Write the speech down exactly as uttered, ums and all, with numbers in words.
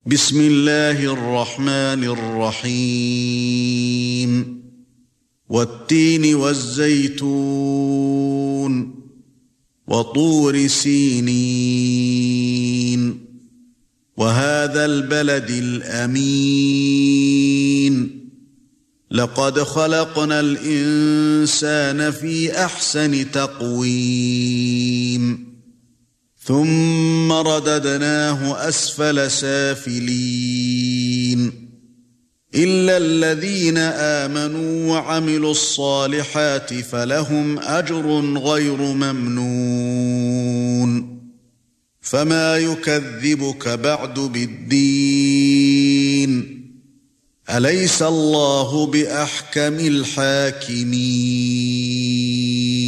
بسم الله الرحمن الرحيم والتين والزيتون وطور سينين وهذا البلد الأمين لقد خلقنا الإنسان في أحسن تقويم ثم رددناه أسفل سافلين إلا الذين آمنوا وعملوا الصالحات فلهم أجر غير ممنون فما يكذبك بعد بالدين أليس الله بأحكم الحاكمين